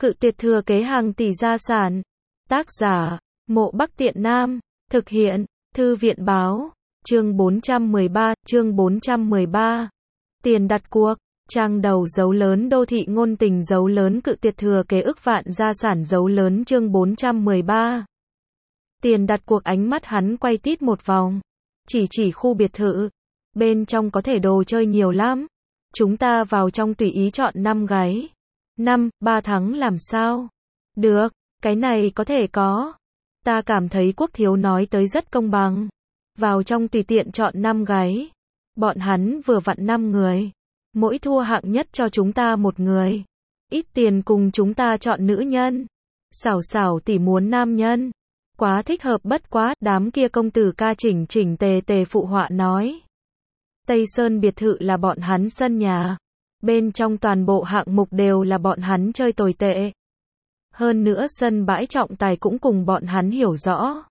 Cự tuyệt thừa kế hàng tỷ gia sản. Tác giả, Mộ Bắc Tiện Nam. Thực hiện, Thư viện báo. Chương 413. Tiền đặt cuộc. Trang đầu dấu lớn đô thị ngôn tình dấu lớn cự tuyệt thừa kế ức vạn gia sản dấu lớn chương 413. Tiền đặt cuộc ánh mắt hắn quay tít một vòng. Chỉ khu biệt thự. Bên trong có thể đồ chơi nhiều lắm. Chúng ta vào trong tùy ý chọn 5 gái. 3 tháng làm sao? Được, cái này có thể có. Ta cảm thấy Quốc thiếu nói tới rất công bằng. Vào trong tùy tiện chọn 5 gái. Bọn hắn vừa vặn 5 người. Mỗi thua hạng nhất cho chúng ta một người. Ít tiền cùng chúng ta chọn nữ nhân. Xảo tỷ muốn nam nhân. Quá thích hợp bất quá, đám kia công tử ca chỉnh tề phụ họa nói. Tây Sơn biệt thự là bọn hắn sân nhà. Bên trong toàn bộ hạng mục đều là bọn hắn chơi tồi tệ. Hơn nữa sân bãi trọng tài cũng cùng bọn hắn hiểu rõ.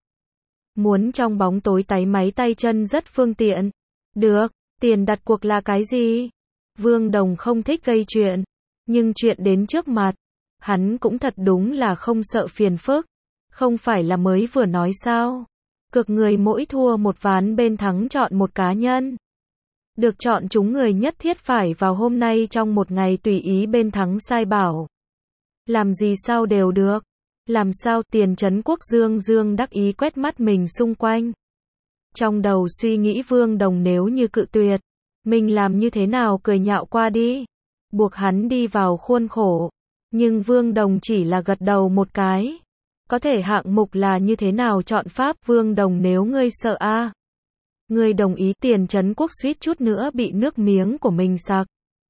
Muốn trong bóng tối táy máy tay chân rất phương tiện. Được, tiền đặt cuộc là cái gì? Vương Đồng không thích gây chuyện. Nhưng chuyện đến trước mặt. Hắn cũng thật đúng là không sợ phiền phức. Không phải là mới vừa nói sao? Cược người mỗi thua một ván bên thắng chọn một cá nhân. Được chọn chúng người nhất thiết phải vào hôm nay trong một ngày tùy ý bên thắng sai bảo. Làm gì sao đều được. Làm sao tiền trấn quốc dương đắc ý quét mắt mình xung quanh. Trong đầu suy nghĩ Vương Đồng nếu như cự tuyệt. Mình làm như thế nào cười nhạo qua đi. Buộc hắn đi vào khuôn khổ. Nhưng Vương Đồng chỉ là gật đầu một cái. Có thể hạng mục là như thế nào chọn pháp Vương Đồng nếu ngươi sợ a. Ngươi đồng ý tiền trấn quốc suýt chút nữa bị nước miếng của mình sặc.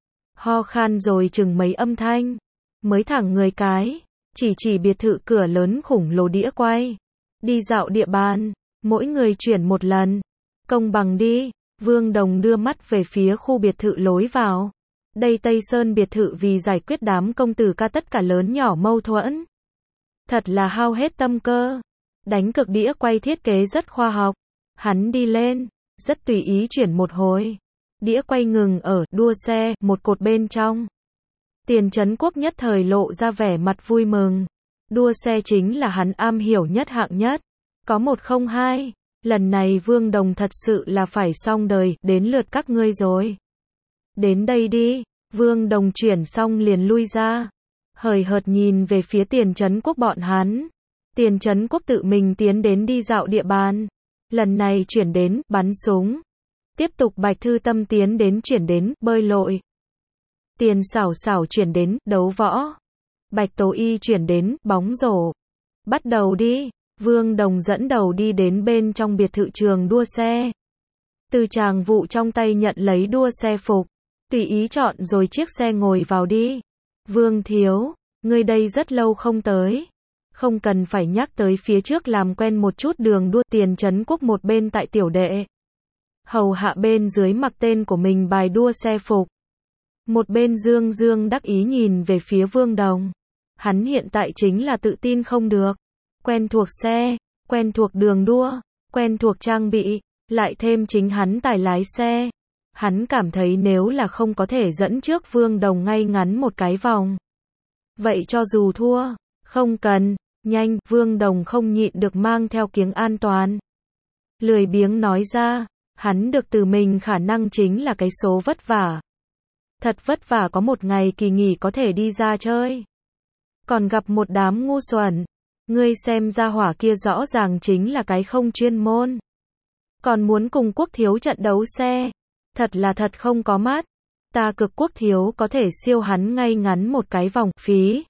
Ho khan rồi chừng mấy âm thanh. Mới thẳng người cái. Chỉ biệt thự cửa lớn khủng lồ đĩa quay. Đi dạo địa bàn. Mỗi người chuyển một lần. Công bằng đi. Vương Đồng đưa mắt về phía khu biệt thự lối vào. Đây Tây Sơn biệt thự vì giải quyết đám công tử ca tất cả lớn nhỏ mâu thuẫn. Thật là hao hết tâm cơ. Đánh cược đĩa quay thiết kế rất khoa học. Hắn đi lên, rất tùy ý chuyển một hồi. Đĩa quay ngừng ở đua xe, một cột bên trong. Tiền trấn quốc nhất thời lộ ra vẻ mặt vui mừng. Đua xe chính là hắn am hiểu nhất hạng nhất. Có 102. Lần này Vương Đồng thật sự là phải xong đời, đến lượt các ngươi rồi. Đến đây đi. Vương Đồng chuyển xong liền lui ra. Hời hợt nhìn về phía tiền trấn quốc bọn hắn. Tiền trấn quốc tự mình tiến đến đi dạo địa bàn. Lần này chuyển đến, bắn súng. Tiếp tục Bạch Thư Tâm tiến đến chuyển đến, bơi lội. Tiền xảo chuyển đến, đấu võ. Bạch Tố Y chuyển đến, bóng rổ. Bắt đầu đi. Vương Đồng dẫn đầu đi đến bên trong biệt thự trường đua xe. Từ chàng vụ trong tay nhận lấy đua xe phục. Tùy ý chọn rồi chiếc xe ngồi vào đi. Vương thiếu, ngươi đây rất lâu không tới. Không cần phải nhắc tới phía trước làm quen một chút đường đua tiền trấn quốc một bên tại tiểu đệ. Hầu hạ bên dưới mặc tên của mình bài đua xe phục. Một bên dương đắc ý nhìn về phía Vương Đồng. Hắn hiện tại chính là tự tin không được. Quen thuộc xe, quen thuộc đường đua, quen thuộc trang bị, lại thêm chính hắn tài lái xe. Hắn cảm thấy nếu là không có thể dẫn trước Vương Đồng ngay ngắn một cái vòng. Vậy cho dù thua, không cần, nhanh, Vương Đồng không nhịn được mang theo kiếng an toàn. Lười biếng nói ra, hắn được từ mình khả năng chính là cái số vất vả. Thật vất vả có một ngày kỳ nghỉ có thể đi ra chơi. Còn gặp một đám ngu xuẩn. Ngươi xem ra hỏa kia rõ ràng chính là cái không chuyên môn. Còn muốn cùng Quốc thiếu trận đấu xe. Thật là thật không có mắt. Ta cực Quốc thiếu có thể siêu hắn ngay ngắn một cái vòng phí.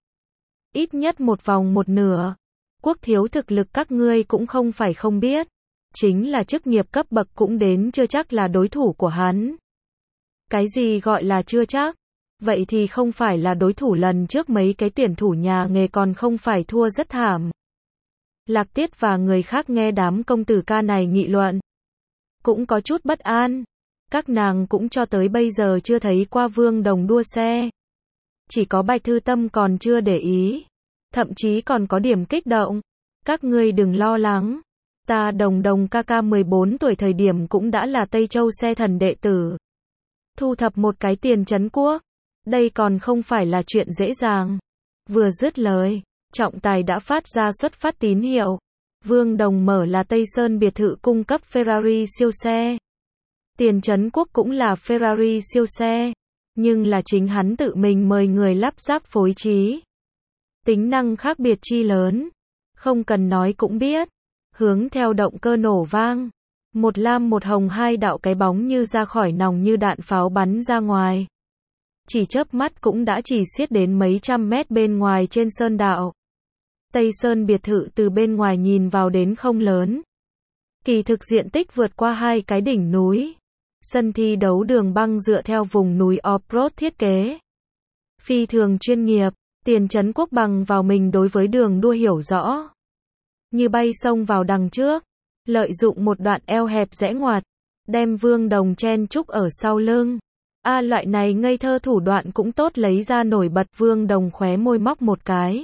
Ít nhất một vòng một nửa. Quốc thiếu thực lực các ngươi cũng không phải không biết. Chính là chức nghiệp cấp bậc cũng đến chưa chắc là đối thủ của hắn. Cái gì gọi là chưa chắc? Vậy thì không phải là đối thủ lần trước mấy cái tuyển thủ nhà nghề còn không phải thua rất thảm. Lạc Tiết và người khác nghe đám công tử ca này nghị luận. Cũng có chút bất an. Các nàng cũng cho tới bây giờ chưa thấy qua Vương Đồng đua xe. Chỉ có Bạch Thư Tâm còn chưa để ý. Thậm chí còn có điểm kích động. Các ngươi đừng lo lắng. Ta Đồng ca 14 tuổi thời điểm cũng đã là Tây Châu xe thần đệ tử. Thu thập một cái tiền trấn quốc. Đây còn không phải là chuyện dễ dàng. Vừa dứt lời, trọng tài đã phát ra xuất phát tín hiệu. Vương Đồng mở là Tây Sơn biệt thự cung cấp Ferrari siêu xe. Tiền Trấn Quốc cũng là Ferrari siêu xe, nhưng là chính hắn tự mình mời người lắp ráp phối trí. Tính năng khác biệt chi lớn, không cần nói cũng biết. Hướng theo động cơ nổ vang, một lam một hồng hai đạo cái bóng như ra khỏi nòng như đạn pháo bắn ra ngoài. Chỉ chớp mắt cũng đã chỉ xiết đến mấy trăm mét bên ngoài trên sơn đạo. Tây Sơn biệt thự từ bên ngoài nhìn vào đến không lớn. Kỳ thực diện tích vượt qua 2 cái đỉnh núi. Sân thi đấu đường băng dựa theo vùng núi off-road thiết kế. Phi thường chuyên nghiệp, Tiền Trấn Quốc bằng vào mình đối với đường đua hiểu rõ. Như bay xông vào đằng trước, lợi dụng một đoạn eo hẹp rẽ ngoặt, đem Vương Đồng chen chúc ở sau lưng. Loại này ngây thơ thủ đoạn cũng tốt lấy ra nổi bật. Vương Đồng khóe môi móc một cái.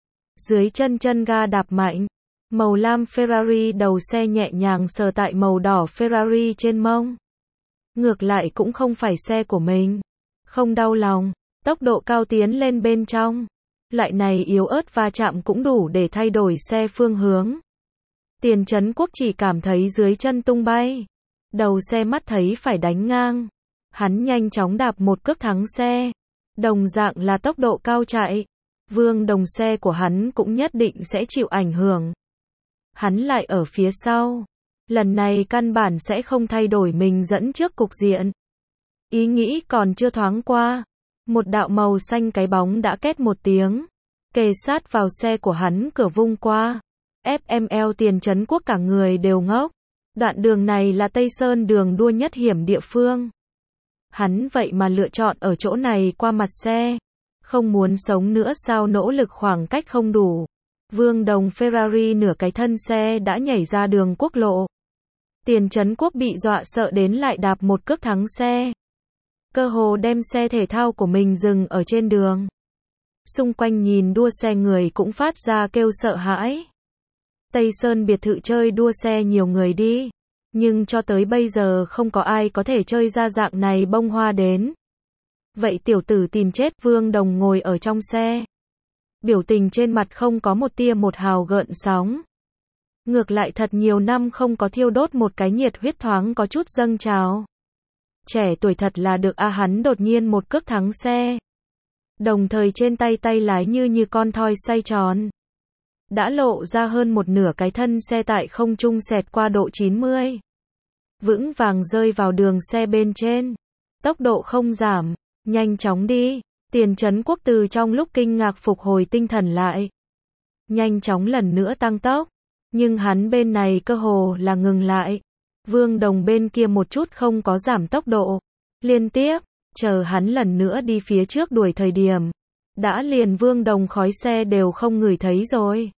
Dưới chân chân ga đạp mạnh, màu lam Ferrari đầu xe nhẹ nhàng sờ tại màu đỏ Ferrari trên mông. Ngược lại cũng không phải xe của mình. Không đau lòng, tốc độ cao tiến lên bên trong. Loại này yếu ớt va chạm cũng đủ để thay đổi xe phương hướng. Tiền Trấn Quốc chỉ cảm thấy dưới chân tung bay. Đầu xe mắt thấy phải đánh ngang. Hắn nhanh chóng đạp một cước thắng xe. Đồng dạng là tốc độ cao chạy. Vương Đồng xe của hắn cũng nhất định sẽ chịu ảnh hưởng. Hắn lại ở phía sau. Lần này căn bản sẽ không thay đổi mình dẫn trước cục diện. Ý nghĩ còn chưa thoáng qua. Một đạo màu xanh cái bóng đã két một tiếng. Kề sát vào xe của hắn cửa vung qua. FML Tiền Trấn Quốc cả người đều ngốc. Đoạn đường này là Tây Sơn đường đua nhất hiểm địa phương. Hắn vậy mà lựa chọn ở chỗ này qua mặt xe. Không muốn sống nữa sao, nỗ lực khoảng cách không đủ. Vương Đồng Ferrari nửa cái thân xe đã nhảy ra đường quốc lộ. Tiền Trấn Quốc bị dọa sợ đến lại đạp một cước thắng xe. Cơ hồ đem xe thể thao của mình dừng ở trên đường. Xung quanh nhìn đua xe người cũng phát ra kêu sợ hãi. Tây Sơn biệt thự chơi đua xe nhiều người đi. Nhưng cho tới bây giờ không có ai có thể chơi ra dạng này bông hoa đến. Vậy tiểu tử tìm chết. Vương Đồng ngồi ở trong xe. Biểu tình trên mặt không có một tia một hào gợn sóng. Ngược lại thật nhiều năm không có thiêu đốt một cái nhiệt huyết thoáng có chút dâng trào. Trẻ tuổi thật là được hắn đột nhiên một cước thắng xe. Đồng thời trên tay lái như con thoi xoay tròn. Đã lộ ra hơn một nửa cái thân xe tại không trung xẹt qua độ 90. Vững vàng rơi vào đường xe bên trên. Tốc độ không giảm, nhanh chóng đi. Tiền Trấn Quốc từ trong lúc kinh ngạc phục hồi tinh thần lại. Nhanh chóng lần nữa tăng tốc. Nhưng hắn bên này cơ hồ là ngừng lại. Vương Đồng bên kia một chút không có giảm tốc độ. Liên tiếp, chờ hắn lần nữa đi phía trước đuổi thời điểm. Đã liền Vương Đồng khói xe đều không ngửi thấy rồi.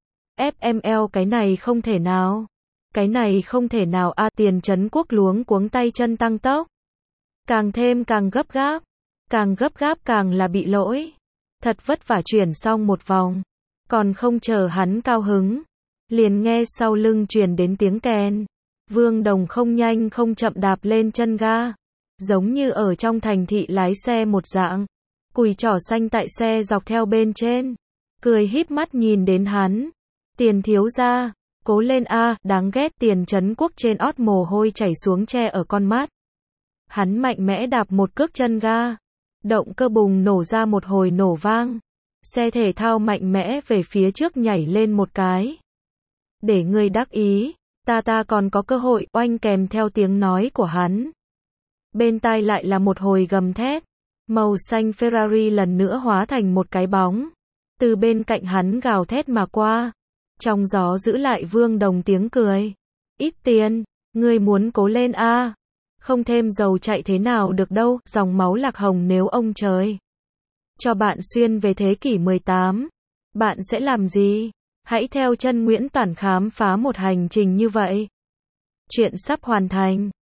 FML cái này không thể nào. Cái này không thể nào Tiền Trấn Quốc luống cuống tay chân tăng tốc. Càng thêm càng gấp gáp. Càng gấp gáp càng là bị lỗi. Thật vất vả chuyển xong một vòng. Còn không chờ hắn cao hứng. Liền nghe sau lưng truyền đến tiếng kèn. Vương Đồng không nhanh không chậm đạp lên chân ga. Giống như ở trong thành thị lái xe một dạng. Cùi trỏ xanh tại xe dọc theo bên trên. Cười híp mắt nhìn đến hắn. Tiền thiếu gia, cố lên đáng ghét. Tiền Trấn Quốc trên ót mồ hôi chảy xuống che ở con mắt. Hắn mạnh mẽ đạp một cước chân ga. Động cơ bùng nổ ra một hồi nổ vang. Xe thể thao mạnh mẽ về phía trước nhảy lên một cái. Để ngươi đắc ý, ta còn có cơ hội. Oanh kèm theo tiếng nói của hắn. Bên tai lại là một hồi gầm thét. Màu xanh Ferrari lần nữa hóa thành một cái bóng. Từ bên cạnh hắn gào thét mà qua. Trong gió giữ lại Vương Đồng tiếng cười. Ít tiền, ngươi muốn cố lên không thêm dầu chạy thế nào được đâu. Dòng máu lạc hồng nếu ông trời cho bạn xuyên về thế kỷ 18, bạn sẽ làm gì? Hãy theo chân Nguyễn Toản khám phá một hành trình như vậy. Chuyện sắp hoàn thành.